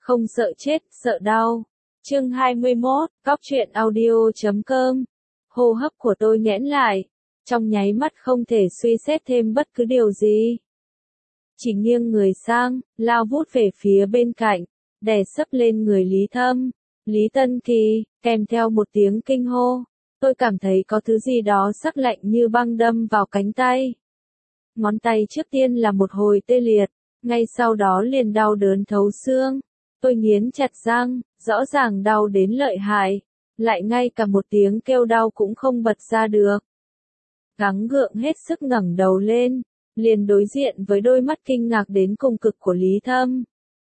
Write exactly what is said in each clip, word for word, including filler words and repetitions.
Không sợ chết, sợ đau. Chương hai mươi mốt, Cóc truyện audio chấm com. Hô hấp của tôi nghẽn lại, trong nháy mắt không thể suy xét thêm bất cứ điều gì. Chỉ nghiêng người sang, lao vút về phía bên cạnh, đè sấp lên người Lý Thâm, Lý Tân Kỳ, kèm theo một tiếng kinh hô. Tôi cảm thấy có thứ gì đó sắc lạnh như băng đâm vào cánh tay. Ngón tay trước tiên là một hồi tê liệt, ngay sau đó liền đau đớn thấu xương. Tôi nghiến chặt răng, rõ ràng đau đến lợi hại, lại ngay cả một tiếng kêu đau cũng không bật ra được. Gắng gượng hết sức ngẩng đầu lên, liền đối diện với đôi mắt kinh ngạc đến cùng cực của Lý Thâm.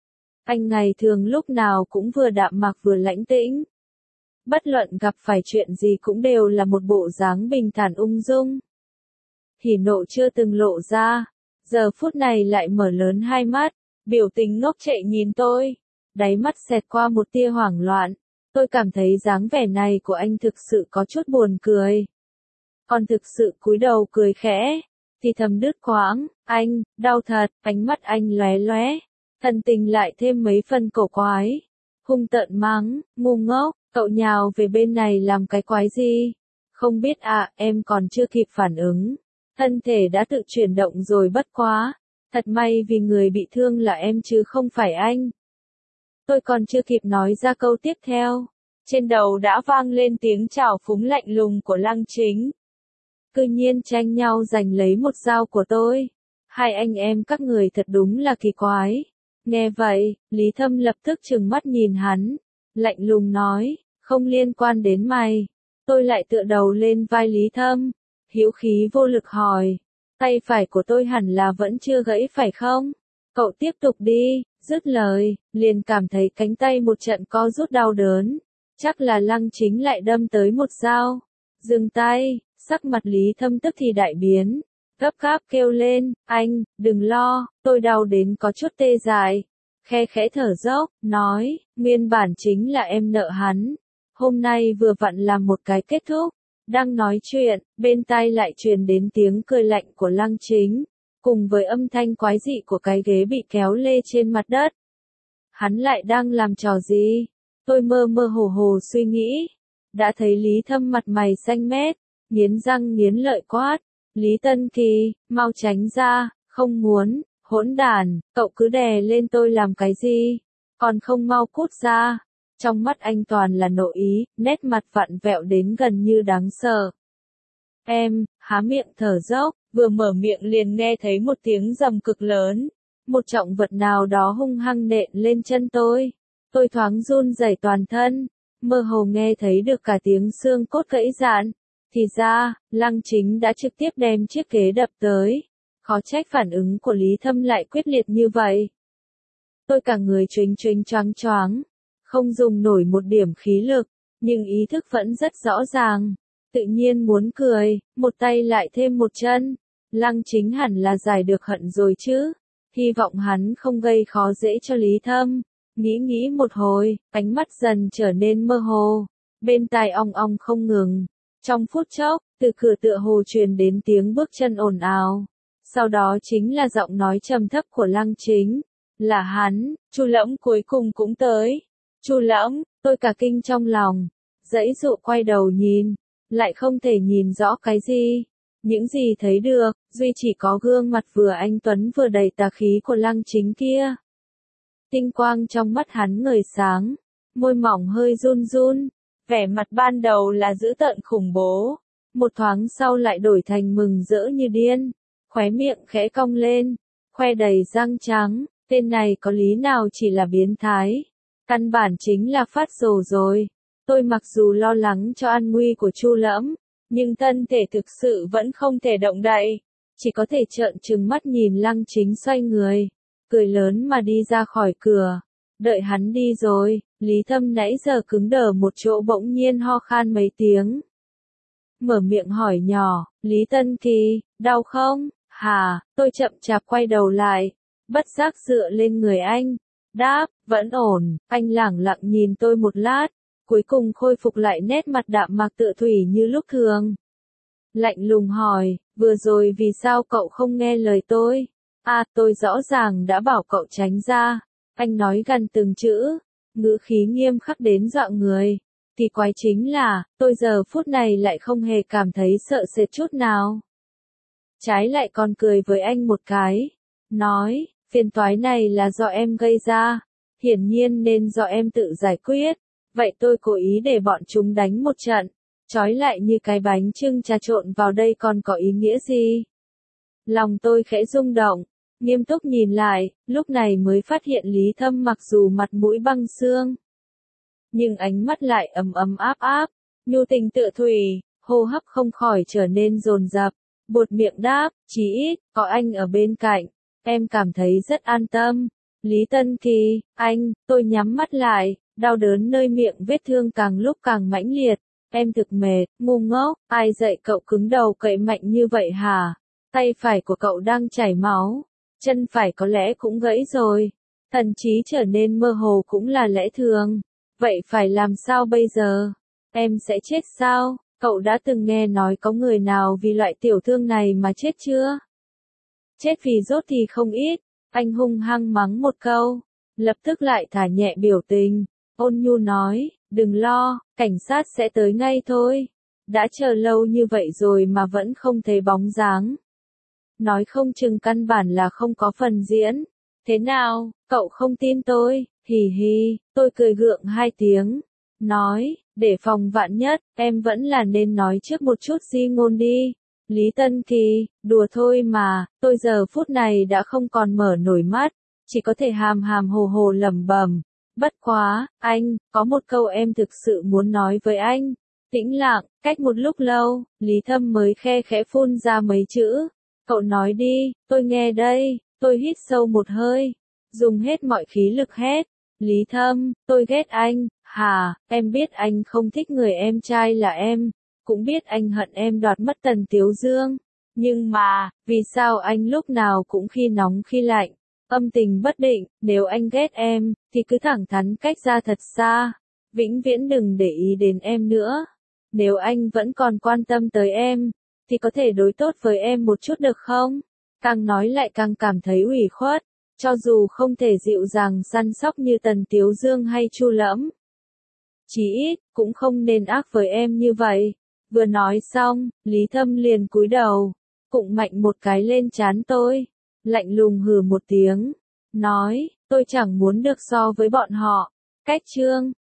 Anh ngày thường lúc nào cũng vừa đạm mạc vừa lãnh tĩnh. Bất luận gặp phải chuyện gì cũng đều là một bộ dáng bình thản ung dung. Hỉ nộ chưa từng lộ ra, giờ phút này lại mở lớn hai mắt, biểu tình ngốc trệ nhìn tôi, đáy mắt xẹt qua một tia hoảng loạn. Tôi cảm thấy dáng vẻ này của anh thực sự có chút buồn cười. Còn thực sự cúi đầu cười khẽ, thì thầm đứt quãng, anh, đau thật, ánh mắt anh lóe lóe, thần tình lại thêm mấy phần cổ quái. Hung tợn mắng, ngu ngốc, cậu nhào về bên này làm cái quái gì? Không biết à, em còn chưa kịp phản ứng. Thân thể đã tự chuyển động rồi bất quá. Thật may vì người bị thương là em chứ không phải anh. Tôi còn chưa kịp nói ra câu tiếp theo. Trên đầu đã vang lên tiếng chào phúng lạnh lùng của Lăng Chính. Cư nhiên tranh nhau giành lấy một dao của tôi. Hai anh em các người thật đúng là kỳ quái. Nghe vậy, Lý Thâm lập tức trừng mắt nhìn hắn. Lạnh lùng nói, không liên quan đến mày. Tôi lại tựa đầu lên vai Lý Thâm. Hữu khí vô lực hỏi, tay phải của tôi hẳn là vẫn chưa gãy phải không? Cậu tiếp tục đi, dứt lời, liền cảm thấy cánh tay một trận co rút đau đớn. Chắc là Lăng Chính lại đâm tới một dao. Dừng tay, sắc mặt Lý Thâm tức thì đại biến. Gấp gáp kêu lên, anh, đừng lo, tôi đau đến có chút tê dại. Khe khẽ thở dốc, nói, nguyên bản chính là em nợ hắn. Hôm nay vừa vặn làm một cái kết thúc. Đang nói chuyện, bên tai lại truyền đến tiếng cười lạnh của Lăng Chính, cùng với âm thanh quái dị của cái ghế bị kéo lê trên mặt đất. Hắn lại đang làm trò gì? Tôi mơ mơ hồ hồ suy nghĩ. Đã thấy Lý Thâm mặt mày xanh mét, nghiến răng nghiến lợi quát. Lý Tân Kỳ, mau tránh ra, không muốn, hỗn đản, cậu cứ đè lên tôi làm cái gì? Còn không mau cút ra. Trong mắt anh toàn là nội ý, nét mặt vặn vẹo đến gần như đáng sợ. Em, há miệng thở dốc, vừa mở miệng liền nghe thấy một tiếng rầm cực lớn. Một trọng vật nào đó hung hăng nện lên chân tôi. Tôi thoáng run rẩy toàn thân, mơ hồ nghe thấy được cả tiếng xương cốt gãy rạn. Thì ra, Lăng Chính đã trực tiếp đem chiếc ghế đập tới. Khó trách phản ứng của Lý Thâm lại quyết liệt như vậy. Tôi cả người chênh chênh choáng choáng. Không dùng nổi một điểm khí lực, nhưng ý thức vẫn rất rõ ràng. Tự nhiên muốn cười, một tay lại thêm một chân. Lăng Chính hẳn là giải được hận rồi chứ. Hy vọng hắn không gây khó dễ cho Lý Thâm. Nghĩ nghĩ một hồi, ánh mắt dần trở nên mơ hồ. Bên tai ong ong không ngừng. Trong phút chốc, từ cửa tựa hồ truyền đến tiếng bước chân ồn ào. Sau đó chính là giọng nói trầm thấp của Lăng Chính. Là hắn, Chu Lẫm cuối cùng cũng tới. Chu Lẫm, tôi cả kinh trong lòng, dãy dụ quay đầu nhìn, lại không thể nhìn rõ cái gì. Những gì thấy được, duy chỉ có gương mặt vừa anh tuấn vừa đầy tà khí của Lăng Chính kia. Tinh quang trong mắt hắn ngời sáng, môi mỏng hơi run run, vẻ mặt ban đầu là dữ tợn khủng bố, một thoáng sau lại đổi thành mừng rỡ như điên, khóe miệng khẽ cong lên, khoe đầy răng trắng, tên này có lý nào chỉ là biến thái. Căn bản chính là phát rồ rồi. Tôi mặc dù lo lắng cho an nguy của Chu Lẫm, nhưng thân thể thực sự vẫn không thể động đậy. Chỉ có thể trợn trừng mắt nhìn Lăng Chính xoay người. Cười lớn mà đi ra khỏi cửa. Đợi hắn đi rồi, Lý Thâm nãy giờ cứng đờ một chỗ bỗng nhiên ho khan mấy tiếng. Mở miệng hỏi nhỏ, Lý Tân Kỳ, đau không? Hà, tôi chậm chạp quay đầu lại. Bất giác dựa lên người anh. Đáp, vẫn ổn, anh lẳng lặng nhìn tôi một lát, cuối cùng khôi phục lại nét mặt đạm mạc tựa thủy như lúc thường. Lạnh lùng hỏi, vừa rồi vì sao cậu không nghe lời tôi? À, tôi rõ ràng đã bảo cậu tránh ra. Anh nói gần từng chữ, ngữ khí nghiêm khắc đến dọa người. Kỳ quái chính là, tôi giờ phút này lại không hề cảm thấy sợ sệt chút nào. Trái lại còn cười với anh một cái. Nói, phiền toái này là do em gây ra. Hiển nhiên nên do em tự giải quyết. Vậy tôi cố ý để bọn chúng đánh một trận. Trói lại như cái bánh chưng trà trộn vào đây còn có ý nghĩa gì? Lòng tôi khẽ rung động. Nghiêm túc nhìn lại, lúc này mới phát hiện Lý Thâm mặc dù mặt mũi băng xương. Nhưng ánh mắt lại ấm ấm áp áp, nhu tình tựa thủy, hô hấp không khỏi trở nên dồn dập. Buột miệng đáp, chí ít, có anh ở bên cạnh, em cảm thấy rất an tâm. Lý Tân Kỳ, anh, tôi nhắm mắt lại, đau đớn nơi miệng vết thương càng lúc càng mãnh liệt. Em thực mệt, ngu ngốc, ai dạy cậu cứng đầu cậy mạnh như vậy hả? Tay phải của cậu đang chảy máu, chân phải có lẽ cũng gãy rồi. Thần trí trở nên mơ hồ cũng là lẽ thường. Vậy phải làm sao bây giờ? Em sẽ chết sao? Cậu đã từng nghe nói có người nào vì loại tiểu thương này mà chết chưa? Chết vì dốt thì không ít. Anh hung hăng mắng một câu, lập tức lại thả nhẹ biểu tình, ôn nhu nói, đừng lo, cảnh sát sẽ tới ngay thôi. Đã chờ lâu như vậy rồi mà vẫn không thấy bóng dáng. Nói không chừng căn bản là không có phần diễn. Thế nào, cậu không tin tôi? Hì hì, tôi cười gượng hai tiếng. Nói, để phòng vạn nhất, em vẫn là nên nói trước một chút di ngôn đi. Lý Tân Kỳ, đùa thôi mà, tôi giờ phút này đã không còn mở nổi mắt, chỉ có thể hàm hàm hồ hồ lẩm bẩm. Bất quá, anh, có một câu em thực sự muốn nói với anh. Tĩnh lặng, cách một lúc lâu, Lý Thâm mới khe khẽ phun ra mấy chữ. Cậu nói đi, tôi nghe đây. Tôi hít sâu một hơi, dùng hết mọi khí lực hét. Lý Thâm, tôi ghét anh. Hà, em biết anh không thích người em trai là em, cũng biết anh hận em đoạt mất Tần Tiếu Dương. Nhưng mà, vì sao anh lúc nào cũng khi nóng khi lạnh, âm tình bất định, nếu anh ghét em, thì cứ thẳng thắn cách ra thật xa, vĩnh viễn đừng để ý đến em nữa. Nếu anh vẫn còn quan tâm tới em, thì có thể đối tốt với em một chút được không? Càng nói lại càng cảm thấy ủy khuất, cho dù không thể dịu dàng săn sóc như Tần Tiếu Dương hay Chu Lẫm. Chí ít, cũng không nên ác với em như vậy. Vừa nói xong, Lý Thâm liền cúi đầu, cụng mạnh một cái lên trán tôi, lạnh lùng hừ một tiếng, nói, tôi chẳng muốn được so với bọn họ. Cách chương